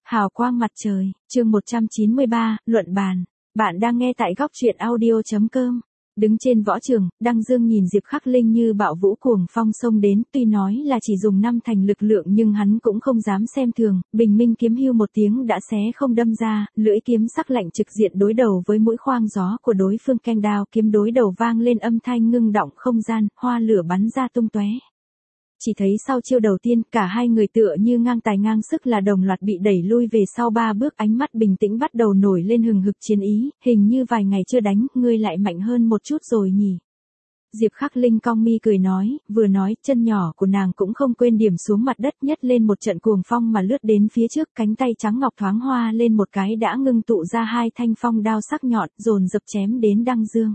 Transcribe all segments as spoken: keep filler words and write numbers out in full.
Hào quang mặt trời, chương một trăm chín mươi ba, luận bàn. Bạn đang nghe tại góc truyện audio chấm com. Đứng trên võ trường, Đăng Dương nhìn Diệp Khắc Linh như bạo vũ cuồng phong xông đến, tuy nói là chỉ dùng năm thành lực lượng nhưng hắn cũng không dám xem thường, bình minh kiếm hưu một tiếng đã xé không đâm ra, lưỡi kiếm sắc lạnh trực diện đối đầu với mũi khoang gió của đối phương, keng đao kiếm đối đầu vang lên âm thanh ngưng động không gian, hoa lửa bắn ra tung tóe. Chỉ thấy sau chiêu đầu tiên, cả hai người tựa như ngang tài ngang sức là đồng loạt bị đẩy lui về sau ba bước, ánh mắt bình tĩnh bắt đầu nổi lên hừng hực chiến ý, hình như vài ngày chưa đánh, ngươi lại mạnh hơn một chút rồi nhỉ. Diệp Khắc Linh cong mi cười nói, vừa nói, chân nhỏ của nàng cũng không quên điểm xuống mặt đất, nhất lên một trận cuồng phong mà lướt đến phía trước, cánh tay trắng ngọc thoáng hoa lên một cái đã ngưng tụ ra hai thanh phong đao sắc nhọn, dồn dập chém đến Đăng Dương.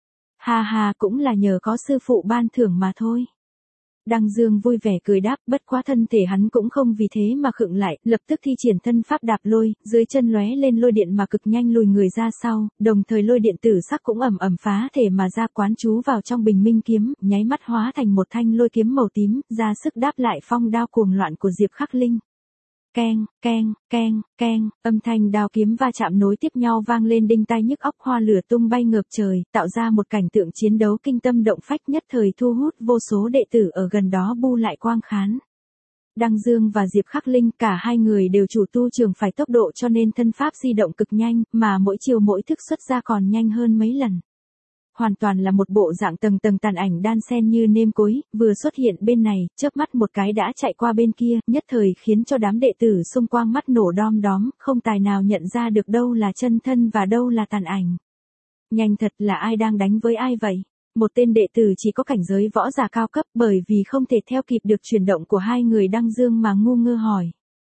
Ha ha, cũng là nhờ có sư phụ ban thưởng mà thôi. Đăng Dương vui vẻ cười đáp, bất quá thân thể hắn cũng không vì thế mà khựng lại, lập tức thi triển thân pháp đạp lôi, dưới chân lóe lên lôi điện mà cực nhanh lùi người ra sau, đồng thời lôi điện tử sắc cũng ầm ầm phá thể mà ra, quán chú vào trong bình minh kiếm, nháy mắt hóa thành một thanh lôi kiếm màu tím, ra sức đáp lại phong đao cuồng loạn của Diệp Khắc Linh. Keng, keng, keng, keng, âm thanh đao kiếm va chạm nối tiếp nhau vang lên đinh tai nhức óc, hoa lửa tung bay ngập trời, tạo ra một cảnh tượng chiến đấu kinh tâm động phách, nhất thời thu hút vô số đệ tử ở gần đó bu lại quang khán. Đăng Dương và Diệp Khắc Linh, cả hai người đều chủ tu trường phải tốc độ cho nên thân pháp di động cực nhanh, mà mỗi chiều mỗi thức xuất ra còn nhanh hơn mấy lần. Hoàn toàn là một bộ dạng tầng tầng tàn ảnh đan xen như nêm cối, vừa xuất hiện bên này, chớp mắt một cái đã chạy qua bên kia, nhất thời khiến cho đám đệ tử xung quanh mắt nổ đom đóm, không tài nào nhận ra được đâu là chân thân và đâu là tàn ảnh. Nhanh thật, là ai đang đánh với ai vậy? Một tên đệ tử chỉ có cảnh giới võ giả cao cấp, bởi vì không thể theo kịp được chuyển động của hai người Đăng Dương mà ngu ngơ hỏi.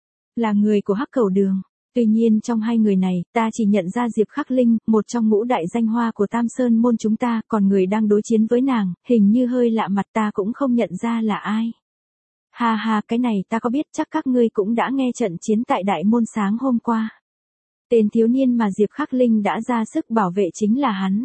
Là người của Hắc Cẩu Đường. Tuy nhiên trong hai người này, ta chỉ nhận ra Diệp Khắc Linh, một trong ngũ đại danh hoa của Tam Sơn môn chúng ta, còn người đang đối chiến với nàng, hình như hơi lạ mặt, ta cũng không nhận ra là ai. Ha ha, cái này ta có biết, chắc các ngươi cũng đã nghe trận chiến tại Đại Môn sáng hôm qua. Tên thiếu niên mà Diệp Khắc Linh đã ra sức bảo vệ chính là hắn.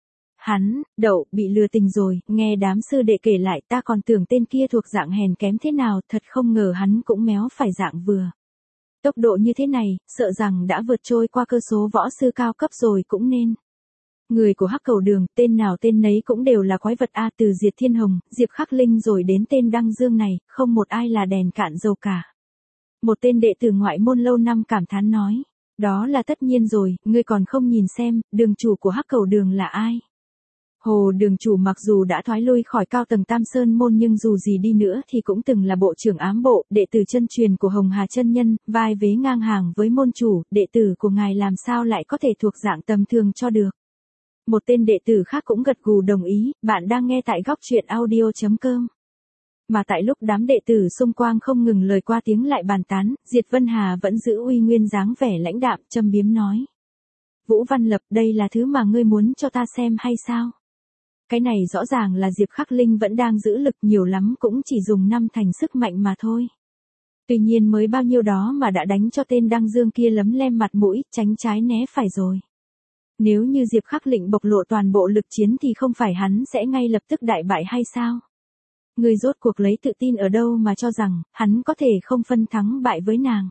Hắn, đậu, bị lừa tình rồi, nghe đám sư đệ kể lại ta còn tưởng tên kia thuộc dạng hèn kém thế nào, thật không ngờ hắn cũng méo phải dạng vừa. Tốc độ như thế này, sợ rằng đã vượt trôi qua cơ số võ sư cao cấp rồi cũng nên. Người của Hắc Cẩu Đường, tên nào tên nấy cũng đều là quái vật a, từ Diệt Thiên Hồng, Diệp Khắc Linh rồi đến tên Đăng Dương này, không một ai là đèn cạn dầu cả. Một tên đệ tử ngoại môn lâu năm cảm thán nói, đó là tất nhiên rồi, ngươi còn không nhìn xem, đường chủ của Hắc Cẩu Đường là ai? Hồ đường chủ mặc dù đã thoái lui khỏi cao tầng Tam Sơn môn nhưng dù gì đi nữa thì cũng từng là bộ trưởng ám bộ, đệ tử chân truyền của Hồng Hà chân nhân, vai vế ngang hàng với môn chủ, đệ tử của ngài làm sao lại có thể thuộc dạng tầm thường cho được. Một tên đệ tử khác cũng gật gù đồng ý, bạn đang nghe tại góc truyện audio chấm com. Mà tại lúc đám đệ tử xung quanh không ngừng lời qua tiếng lại bàn tán, Diệt Vân Hà vẫn giữ uy nguyên dáng vẻ lãnh đạm, châm biếm nói. Vũ Văn Lập, đây là thứ mà ngươi muốn cho ta xem hay sao? Cái này rõ ràng là Diệp Khắc Linh vẫn đang giữ lực, nhiều lắm cũng chỉ dùng năm thành sức mạnh mà thôi. Tuy nhiên mới bao nhiêu đó mà đã đánh cho tên Đăng Dương kia lấm lem mặt mũi, tránh trái né phải rồi. Nếu như Diệp Khắc Linh bộc lộ toàn bộ lực chiến thì không phải hắn sẽ ngay lập tức đại bại hay sao? Người rốt cuộc lấy tự tin ở đâu mà cho rằng, hắn có thể không phân thắng bại với nàng.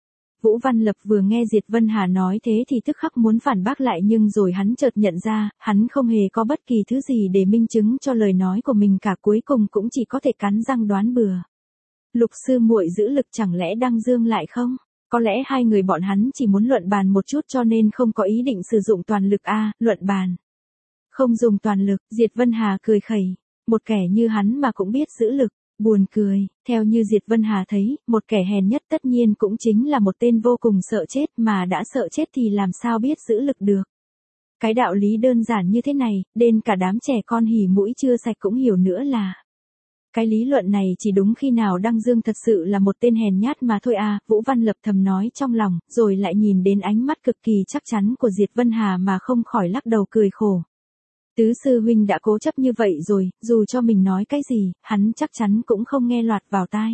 Vũ Văn Lập vừa nghe Diệt Vân Hà nói thế thì tức khắc muốn phản bác lại, nhưng rồi hắn chợt nhận ra, hắn không hề có bất kỳ thứ gì để minh chứng cho lời nói của mình cả, cuối cùng cũng chỉ có thể cắn răng đoán bừa. Lục sư muội giữ lực, chẳng lẽ Đăng Dương lại không? Có lẽ hai người bọn hắn chỉ muốn luận bàn một chút cho nên không có ý định sử dụng toàn lực a, à, luận bàn. Không dùng toàn lực, Diệt Vân Hà cười khẩy, một kẻ như hắn mà cũng biết giữ lực. Buồn cười, theo như Diệt Vân Hà thấy, một kẻ hèn nhất tất nhiên cũng chính là một tên vô cùng sợ chết, mà đã sợ chết thì làm sao biết giữ lực được. Cái đạo lý đơn giản như thế này, đến cả đám trẻ con hỉ mũi chưa sạch cũng hiểu nữa là. Cái lý luận này chỉ đúng khi nào Đăng Dương thật sự là một tên hèn nhát mà thôi à, Vũ Văn Lập thầm nói trong lòng, rồi lại nhìn đến ánh mắt cực kỳ chắc chắn của Diệt Vân Hà mà không khỏi lắc đầu cười khổ. Tứ sư huynh đã cố chấp như vậy rồi, dù cho mình nói cái gì, hắn chắc chắn cũng không nghe lọt vào tai.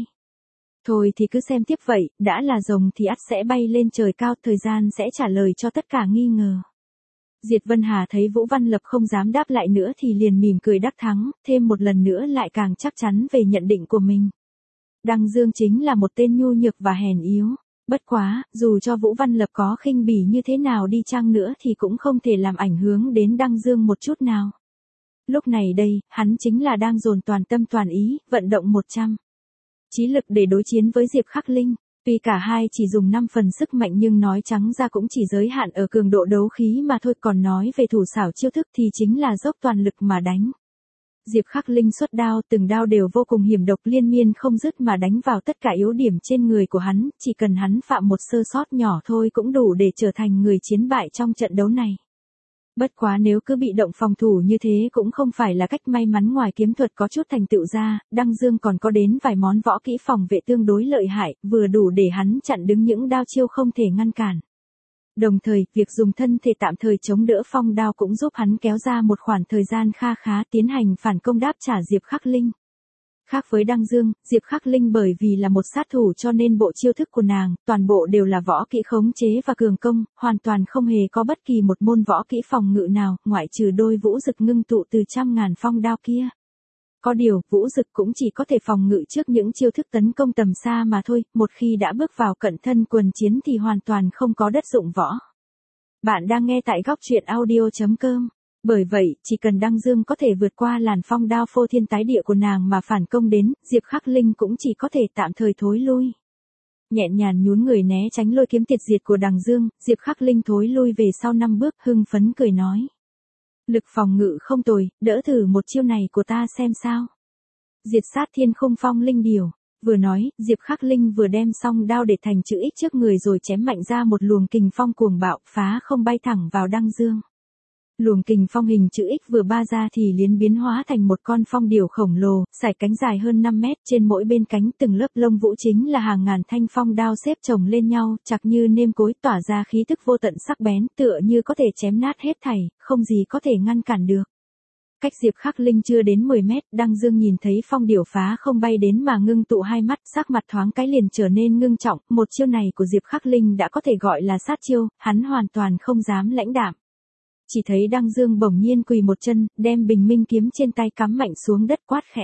Thôi thì cứ xem tiếp vậy, đã là rồng thì ắt sẽ bay lên trời cao, thời gian sẽ trả lời cho tất cả nghi ngờ. Diệt Vân Hà thấy Vũ Văn Lập không dám đáp lại nữa thì liền mỉm cười đắc thắng, thêm một lần nữa lại càng chắc chắn về nhận định của mình. Đăng Dương chính là một tên nhu nhược và hèn yếu. Bất quá, dù cho Vũ Văn Lập có khinh bỉ như thế nào đi chăng nữa thì cũng không thể làm ảnh hưởng đến Đăng Dương một chút nào. Lúc này đây, hắn chính là đang dồn toàn tâm toàn ý, vận động một trăm chí lực để đối chiến với Diệp Khắc Linh. Tuy cả hai chỉ dùng năm phần sức mạnh nhưng nói trắng ra cũng chỉ giới hạn ở cường độ đấu khí mà thôi, còn nói về thủ xảo chiêu thức thì chính là dốc toàn lực mà đánh. Diệp Khắc Linh xuất đao, từng đao đều vô cùng hiểm độc liên miên không dứt mà đánh vào tất cả yếu điểm trên người của hắn, chỉ cần hắn phạm một sơ sót nhỏ thôi cũng đủ để trở thành người chiến bại trong trận đấu này. Bất quá nếu cứ bị động phòng thủ như thế cũng không phải là cách may mắn, ngoài kiếm thuật có chút thành tựu ra, Đăng Dương còn có đến vài món võ kỹ phòng vệ tương đối lợi hại, vừa đủ để hắn chặn đứng những đao chiêu không thể ngăn cản. Đồng thời, việc dùng thân thể tạm thời chống đỡ phong đao cũng giúp hắn kéo ra một khoảng thời gian kha khá tiến hành phản công đáp trả Diệp Khắc Linh. Khác với Đăng Dương, Diệp Khắc Linh bởi vì là một sát thủ cho nên bộ chiêu thức của nàng, toàn bộ đều là võ kỹ khống chế và cường công, hoàn toàn không hề có bất kỳ một môn võ kỹ phòng ngự nào, ngoại trừ đôi vũ dực ngưng tụ từ trăm ngàn phong đao kia. Có điều, vũ dực cũng chỉ có thể phòng ngự trước những chiêu thức tấn công tầm xa mà thôi, một khi đã bước vào cận thân quần chiến thì hoàn toàn không có đất dụng võ. Bạn đang nghe tại góc truyện audio chấm com. Bởi vậy, chỉ cần Đăng Dương có thể vượt qua làn phong đao phô thiên tái địa của nàng mà phản công đến, Diệp Khắc Linh cũng chỉ có thể tạm thời thối lui. Nhẹ nhàng nhún người né tránh lôi kiếm tiệt diệt của Đăng Dương, Diệp Khắc Linh thối lui về sau năm bước, hưng phấn cười nói. Lực phòng ngự không tồi, đỡ thử một chiêu này của ta xem sao. Diệt sát thiên khung phong linh điều. Vừa nói, Diệp Khắc Linh vừa đem song đao để thành chữ X trước người rồi chém mạnh ra một luồng kình phong cuồng bạo, phá không bay thẳng vào Đăng Dương. Luồng kình phong hình chữ X vừa ba ra thì liền biến hóa thành một con phong điểu khổng lồ, sải cánh dài hơn năm mét, trên mỗi bên cánh từng lớp lông vũ chính là hàng ngàn thanh phong đao xếp chồng lên nhau, chặt như nêm cối, tỏa ra khí tức vô tận sắc bén, tựa như có thể chém nát hết thảy, không gì có thể ngăn cản được. Cách Diệp Khắc Linh chưa đến mười mét, Đăng Dương nhìn thấy phong điểu phá không bay đến mà ngưng tụ hai mắt, sắc mặt thoáng cái liền trở nên ngưng trọng, một chiêu này của Diệp Khắc Linh đã có thể gọi là sát chiêu, hắn hoàn toàn không dám lãnh đạm. Chỉ thấy Đăng Dương bỗng nhiên quỳ một chân, đem bình minh kiếm trên tay cắm mạnh xuống đất, quát khẽ.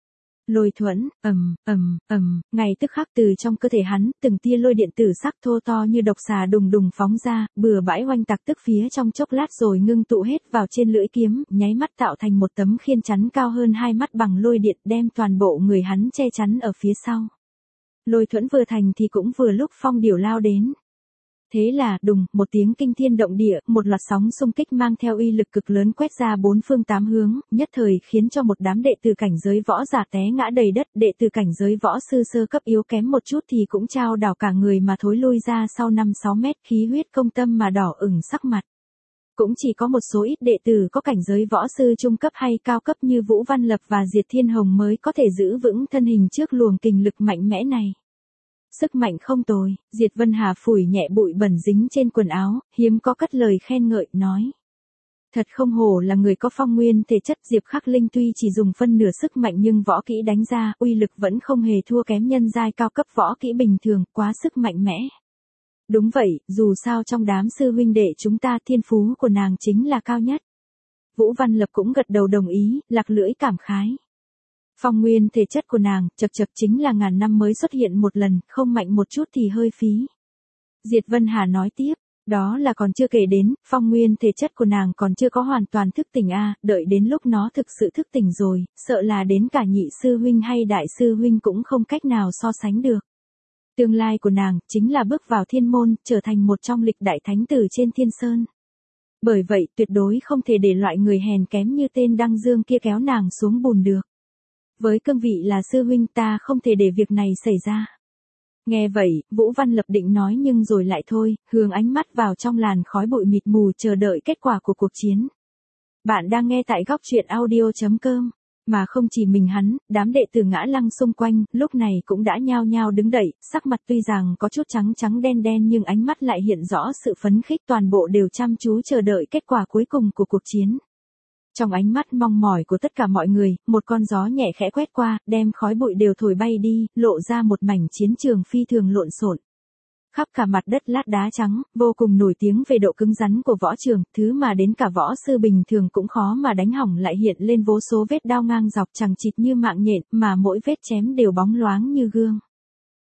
Lôi thuẫn, ầm, ầm, ầm, ngay tức khắc từ trong cơ thể hắn, từng tia lôi điện tử sắc thô to như độc xà đùng đùng phóng ra, bừa bãi oanh tạc tức phía trong chốc lát rồi ngưng tụ hết vào trên lưỡi kiếm, nháy mắt tạo thành một tấm khiên chắn cao hơn hai mắt bằng lôi điện, đem toàn bộ người hắn che chắn ở phía sau. Lôi thuẫn vừa thành thì cũng vừa lúc phong điểu lao đến. Thế là, đùng, một tiếng kinh thiên động địa, một loạt sóng xung kích mang theo uy lực cực lớn quét ra bốn phương tám hướng, nhất thời khiến cho một đám đệ tử cảnh giới võ giả té ngã đầy đất, đệ tử cảnh giới võ sư sơ cấp yếu kém một chút thì cũng trao đảo cả người mà thối lui ra sau năm sáu mét, khí huyết công tâm mà đỏ ửng sắc mặt. Cũng chỉ có một số ít đệ tử có cảnh giới võ sư trung cấp hay cao cấp như Vũ Văn Lập và Diệt Thiên Hồng mới có thể giữ vững thân hình trước luồng kình lực mạnh mẽ này. Sức mạnh không tồi, Diệt Vân Hà phủi nhẹ bụi bẩn dính trên quần áo, hiếm có cất lời khen ngợi, nói. Thật không hổ là người có phong nguyên thể chất. Diệp Khắc Linh tuy chỉ dùng phân nửa sức mạnh nhưng võ kỹ đánh ra, uy lực vẫn không hề thua kém nhân giai cao cấp võ kỹ bình thường, quá sức mạnh mẽ. Đúng vậy, dù sao trong đám sư huynh đệ chúng ta thiên phú của nàng chính là cao nhất. Vũ Văn Lập cũng gật đầu đồng ý, lạc lưỡi cảm khái. Phong nguyên thể chất của nàng, chật chật chính là ngàn năm mới xuất hiện một lần, không mạnh một chút thì hơi phí. Diệt Vân Hà nói tiếp, đó là còn chưa kể đến, phong nguyên thể chất của nàng còn chưa có hoàn toàn thức tỉnh a, đợi đến lúc nó thực sự thức tỉnh rồi, sợ là đến cả nhị sư huynh hay đại sư huynh cũng không cách nào so sánh được. Tương lai của nàng, chính là bước vào thiên môn, trở thành một trong lịch đại thánh tử trên thiên sơn. Bởi vậy, tuyệt đối không thể để loại người hèn kém như tên Đăng Dương kia kéo nàng xuống bùn được. Với cương vị là sư huynh ta không thể để việc này xảy ra. Nghe vậy, Vũ Văn Lập định nói nhưng rồi lại thôi, hướng ánh mắt vào trong làn khói bụi mịt mù chờ đợi kết quả của cuộc chiến. Bạn đang nghe tại góc truyện audio chấm com. Mà không chỉ mình hắn, đám đệ tử Ngã Lăng xung quanh, lúc này cũng đã nhao nhao đứng dậy, sắc mặt tuy rằng có chút trắng trắng đen đen nhưng ánh mắt lại hiện rõ sự phấn khích, toàn bộ đều chăm chú chờ đợi kết quả cuối cùng của cuộc chiến. Trong ánh mắt mong mỏi của tất cả mọi người, một con gió nhẹ khẽ quét qua, đem khói bụi đều thổi bay đi, lộ ra một mảnh chiến trường phi thường lộn xộn. Khắp cả mặt đất lát đá trắng, vô cùng nổi tiếng về độ cứng rắn của võ trường, thứ mà đến cả võ sư bình thường cũng khó mà đánh hỏng, lại hiện lên vô số vết đao ngang dọc chằng chịt như mạng nhện, mà mỗi vết chém đều bóng loáng như gương.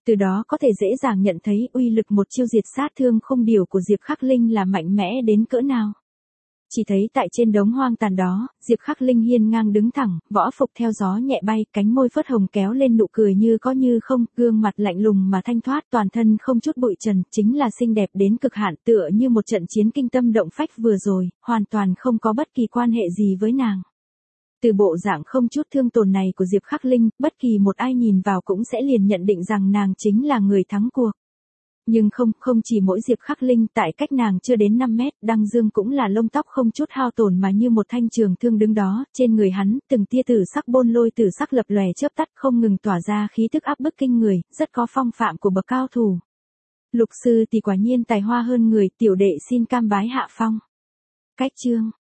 Từ đó có thể dễ dàng nhận thấy uy lực một chiêu diệt sát thương không điều của Diệp Khắc Linh là mạnh mẽ đến cỡ nào. Chỉ thấy tại trên đống hoang tàn đó, Diệp Khắc Linh hiên ngang đứng thẳng, võ phục theo gió nhẹ bay, cánh môi phớt hồng kéo lên nụ cười như có như không, gương mặt lạnh lùng mà thanh thoát, toàn thân không chút bụi trần, chính là xinh đẹp đến cực hạn, tựa như một trận chiến kinh tâm động phách vừa rồi, hoàn toàn không có bất kỳ quan hệ gì với nàng. Từ bộ dạng không chút thương tổn này của Diệp Khắc Linh, bất kỳ một ai nhìn vào cũng sẽ liền nhận định rằng nàng chính là người thắng cuộc. Nhưng không, không chỉ mỗi Diệp Khắc Linh, tại cách nàng chưa đến năm mét, Đăng Dương cũng là lông tóc không chút hao tổn mà như một thanh trường thương đứng đó, trên người hắn, từng tia tử sắc bôn lôi tử sắc lập lòe chớp tắt không ngừng tỏa ra khí tức áp bức kinh người, rất có phong phạm của bậc cao thủ. Lục sư thì quả nhiên tài hoa hơn người, tiểu đệ xin cam bái hạ phong. Cách chương